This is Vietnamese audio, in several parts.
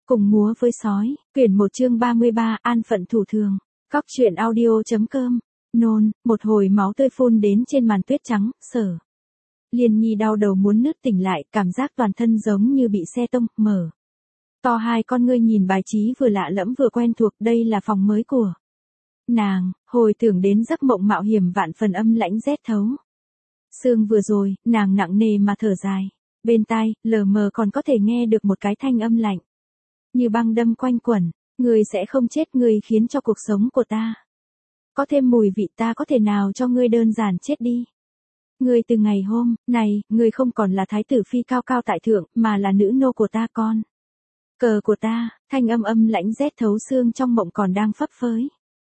Cùng múa với sói, quyển 1 chương 33, an phận thủ thường. Cóc truyện audio.com. Nôn, một hồi máu tươi phun đến trên màn tuyết trắng, Sở Liên Nhi đau đầu muốn nứt tỉnh lại, cảm giác toàn thân giống như bị xe tông, mở to hai con ngươi nhìn bài trí vừa lạ lẫm vừa quen thuộc, đây là phòng mới của nàng, hồi tưởng đến giấc mộng mạo hiểm vạn phần âm lãnh rét thấu. Sương vừa rồi, nàng nặng nề mà thở dài, bên tai, lờ mờ còn có thể nghe được một cái thanh âm lạnh như băng đâm quanh quẩn, ngươi sẽ không chết, ngươi khiến cho cuộc sống của ta có thêm mùi vị, ta có thể nào cho ngươi đơn giản chết đi. Ngươi từ ngày hôm này, ngươi không còn là thái tử phi cao cao tại thượng, mà là nữ nô của ta, con cờ của ta. Thanh âm âm lãnh rét thấu xương trong mộng còn đang phấp phới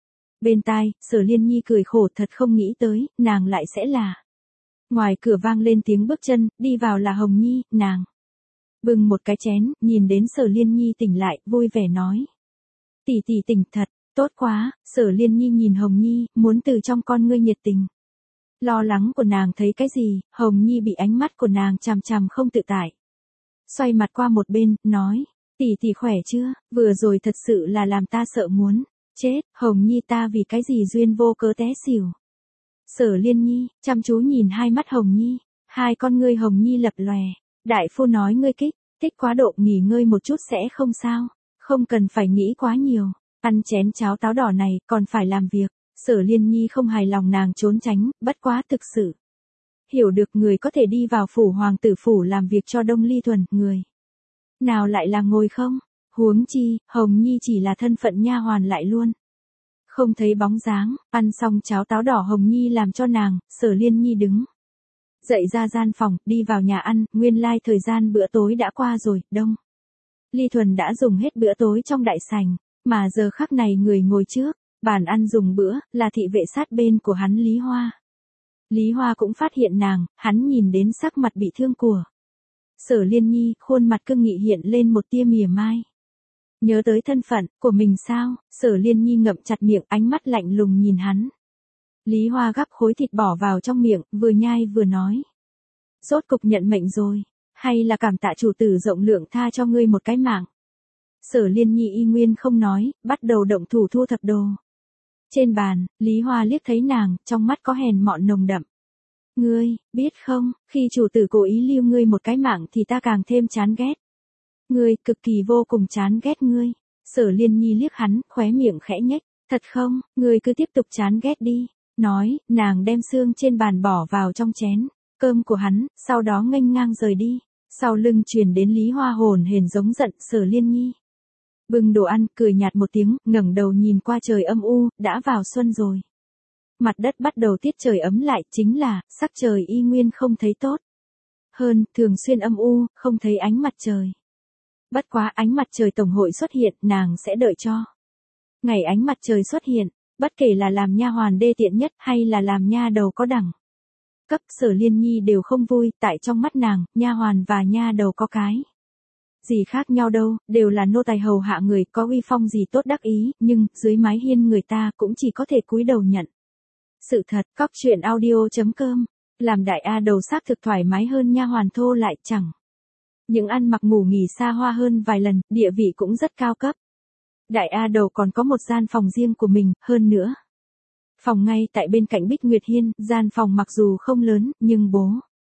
bên tai, Sở Liên Nhi cười khổ, thật không nghĩ tới, nàng lại sẽ là. Ngoài cửa vang lên tiếng bước chân, đi vào là Hồng Nhi, nàng bưng một cái chén, nhìn đến Sở Liên Nhi tỉnh lại, vui vẻ nói. Tỷ tỷ tỉnh thật, tốt quá. Sở Liên Nhi nhìn Hồng Nhi, muốn từ trong con ngươi nhiệt tình lo lắng của nàng thấy cái gì. Hồng Nhi bị ánh mắt của nàng chằm chằm không tự tại, xoay mặt qua một bên, nói, tỷ tỷ khỏe chưa, vừa rồi thật sự là làm ta sợ muốn chết. Hồng Nhi, ta vì cái gì duyên vô cớ té xỉu. Sở Liên Nhi chăm chú nhìn hai mắt Hồng Nhi, hai con ngươi Hồng Nhi lập lòe. Đại phu nói ngươi thích quá độ, nghỉ ngơi một chút sẽ không sao, không cần phải nghĩ quá nhiều, ăn chén cháo táo đỏ này, còn phải làm việc. Sở Liên Nhi không hài lòng, nàng trốn tránh, bất quá thực sự hiểu được người có thể đi vào phủ hoàng tử phủ làm việc cho Đông Ly Thuần, người nào lại là ngồi không, huống chi, Hồng Nhi chỉ là thân phận nha hoàn lại luôn không thấy bóng dáng. Ăn xong cháo táo đỏ Hồng Nhi làm cho nàng, Sở Liên Nhi đứng dậy ra gian phòng, đi vào nhà ăn, nguyên lai thời gian bữa tối đã qua rồi, Đông Ly Thuần đã dùng hết bữa tối trong đại sảnh, mà giờ khắc này người ngồi trước bàn ăn dùng bữa, là thị vệ sát bên của hắn Lý Hoa. Lý Hoa cũng phát hiện nàng, hắn nhìn đến sắc mặt bị thương của Sở Liên Nhi, khuôn mặt cương nghị hiện lên một tia mỉa mai. Nhớ tới thân phận của mình sao? Sở Liên Nhi ngậm chặt miệng, ánh mắt lạnh lùng nhìn hắn. Lý Hoa gắp khối thịt bỏ vào trong miệng, vừa nhai vừa nói. Rốt cục nhận mệnh rồi, hay là cảm tạ chủ tử rộng lượng tha cho ngươi một cái mạng. Sở Liên Nhi y nguyên không nói, bắt đầu động thủ thu thập đồ. Trên bàn, Lý Hoa liếc thấy nàng, trong mắt có hèn mọn nồng đậm. Ngươi, biết không, khi chủ tử cố ý lưu ngươi một cái mạng thì ta càng thêm chán ghét. Ngươi, cực kỳ vô cùng chán ghét ngươi. Sở Liên Nhi liếc hắn, khóe miệng khẽ nhếch. Thật không, ngươi cứ tiếp tục chán ghét đi. Nói, nàng đem xương trên bàn bỏ vào trong chén cơm của hắn, sau đó nghênh ngang rời đi. Sau lưng truyền đến Lý Hoa hồn hển giống giận. Sở Liên Nhi bưng đồ ăn, cười nhạt một tiếng, ngẩng đầu nhìn qua trời âm u, đã vào xuân rồi. Mặt đất bắt đầu tiết trời ấm lại, chính là, sắc trời y nguyên không thấy tốt. Hơn, thường xuyên âm u, không thấy ánh mặt trời. Bất quá ánh mặt trời tổng hội xuất hiện, nàng sẽ đợi cho ngày ánh mặt trời xuất hiện, bất kể là làm nha hoàn đê tiện nhất hay là làm nha đầu có đẳng cấp, Sở Liên Nhi đều không vui, tại trong mắt nàng, nha hoàn và nha đầu có cái gì khác nhau đâu, đều là nô tài hầu hạ người, có uy phong gì tốt đắc ý, nhưng, dưới mái hiên người ta cũng chỉ có thể cúi đầu nhận sự thật. Cóc truyện audio.com. Làm đại A đầu xác thực thoải mái hơn nha hoàn thô lại, chẳng những ăn mặc ngủ nghỉ xa hoa hơn vài lần, địa vị cũng rất cao cấp. Đại A đầu còn có một gian phòng riêng của mình, hơn nữa phòng ngay tại bên cạnh Bích Nguyệt Hiên. Gian phòng mặc dù không lớn, nhưng bố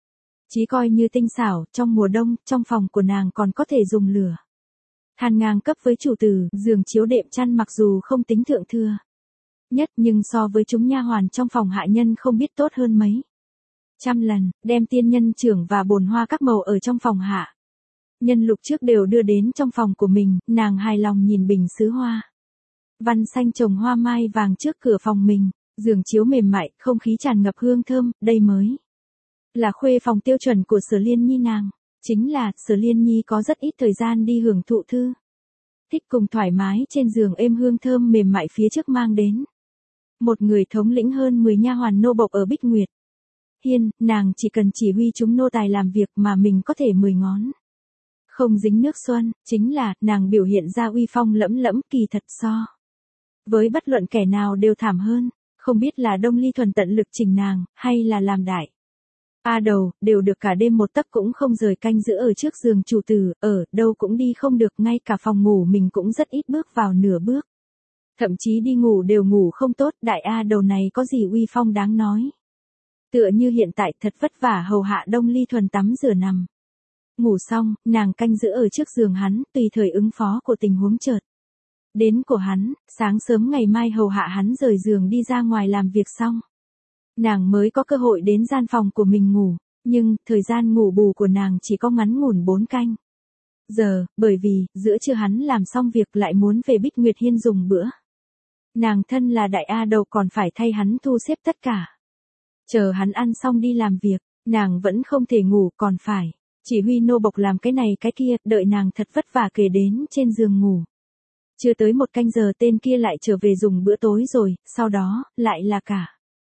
chí coi như tinh xảo. Trong mùa đông, trong phòng của nàng còn có thể dùng lửa than ngang cấp với chủ tử. Giường chiếu đệm chăn mặc dù không tính thượng thừa nhất, nhưng so với chúng nha hoàn trong phòng hạ nhân không biết tốt hơn mấy trăm lần. Đem tiên nhân trưởng và bồn hoa các màu ở trong phòng hạ nhân lục trước đều đưa đến trong phòng của mình. Nàng hài lòng nhìn bình sứ hoa văn xanh trồng hoa mai vàng trước cửa phòng mình. Giường chiếu mềm mại, không khí tràn ngập hương thơm, đây mới là khuê phòng tiêu chuẩn của Sở Liên Nhi nàng. Chính là, Sở Liên Nhi có rất ít thời gian đi hưởng thụ thư thích cùng thoải mái trên giường êm hương thơm mềm mại phía trước mang đến một người thống lĩnh hơn 10 nha hoàn nô bộc ở Bích Nguyệt Hiên. Nàng chỉ cần chỉ huy chúng nô tài làm việc mà mình có thể 10 ngón không dính nước xuân. Chính là, nàng biểu hiện ra uy phong lẫm lẫm, kỳ thật so với bất luận kẻ nào đều thảm hơn. Không biết là Đông Ly Thuần tận lực chỉnh nàng, hay là làm đại A Đầu, đều được cả đêm một tấc cũng không rời canh giữ ở trước giường chủ tử, ở đâu cũng đi không được, ngay cả phòng ngủ mình cũng rất ít bước vào nửa bước. Thậm chí đi ngủ đều ngủ không tốt, đại A Đầu này có gì uy phong đáng nói. Tựa như hiện tại thật vất vả hầu hạ Đông Ly Thuần tắm rửa nằm. Ngủ xong, nàng canh giữ ở trước giường hắn, tùy thời ứng phó của tình huống chợt đến của hắn, sáng sớm ngày mai hầu hạ hắn rời giường đi ra ngoài làm việc xong. Nàng mới có cơ hội đến gian phòng của mình ngủ, nhưng thời gian ngủ bù của nàng chỉ có ngắn ngủn 4 canh. Giờ, bởi vì, giữa trưa hắn làm xong việc lại muốn về Bích Nguyệt Hiên dùng bữa. Nàng thân là đại A Đầu còn phải thay hắn thu xếp tất cả. Chờ hắn ăn xong đi làm việc, nàng vẫn không thể ngủ còn phải chỉ huy nô bộc làm cái này cái kia, đợi nàng thật vất vả kề đến trên giường ngủ. Chưa tới 1 canh giờ tên kia lại trở về dùng bữa tối rồi, sau đó, lại là cả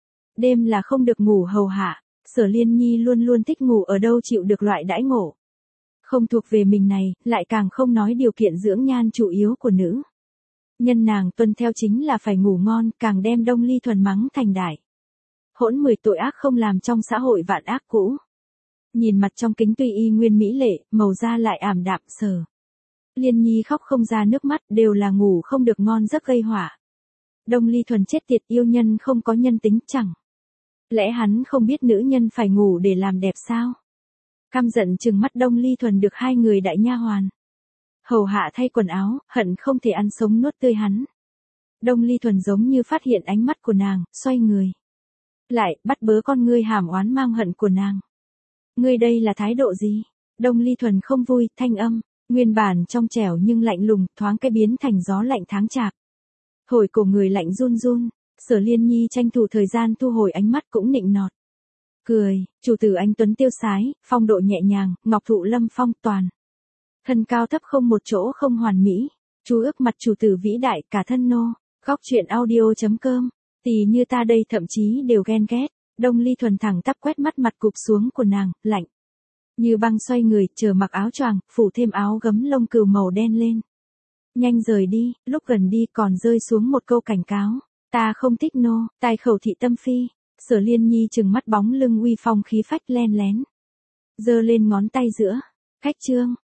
đêm là không được ngủ hầu hạ. Sở Liên Nhi luôn luôn thích ngủ ở đâu chịu được loại đãi ngộ không thuộc về mình này, lại càng không nói điều kiện dưỡng nhan chủ yếu của nữ nhân nàng tuân theo chính là phải ngủ ngon, càng đem Đông Ly Thuần mắng thành đại hỗn 10 tội ác không làm trong xã hội vạn ác cũ. Nhìn mặt trong kính tuy y nguyên mỹ lệ, màu da lại ảm đạm. Sở Liên Nhi khóc không ra nước mắt, đều là ngủ không được ngon giấc gây họa. Đông Ly Thuần chết tiệt, yêu nhân không có nhân tính, chẳng lẽ hắn không biết nữ nhân phải ngủ để làm đẹp sao? Căm giận trừng mắt Đông Ly Thuần được 2 người đại nha hoàn hầu hạ thay quần áo, hận không thể ăn sống nuốt tươi hắn. Đông Ly Thuần giống như phát hiện ánh mắt của nàng, xoay người lại, bắt bớ con ngươi hàm oán mang hận của nàng. Ngươi đây là thái độ gì? Đông Ly Thuần không vui, thanh âm nguyên bản trong trẻo nhưng lạnh lùng, thoáng cái biến thành gió lạnh tháng chạp. Hồi cổ người lạnh run run. Sở Liên Nhi tranh thủ thời gian thu hồi ánh mắt cũng nịnh nọt cười, chủ tử anh tuấn tiêu sái, phong độ nhẹ nhàng, ngọc thụ lâm phong, toàn thân cao thấp không một chỗ không hoàn mỹ. Chú ước mặt chủ tử vĩ đại, cả thân nô. Góc truyện audio.com. Tì như ta đây thậm chí đều ghen ghét. Đông Ly Thuần thẳng tắp quét mắt mặt cụp xuống của nàng, lạnh như băng, xoay người, chờ mặc áo choàng, phủ thêm áo gấm lông cừu màu đen lên. Nhanh rời đi, lúc gần đi còn rơi xuống một câu cảnh cáo. Ta không thích nô, tài khẩu thị tâm phi. Sở Liên Nhi trừng mắt bóng lưng uy phong khí phách len lén giơ lên ngón tay giữa. Khách trương,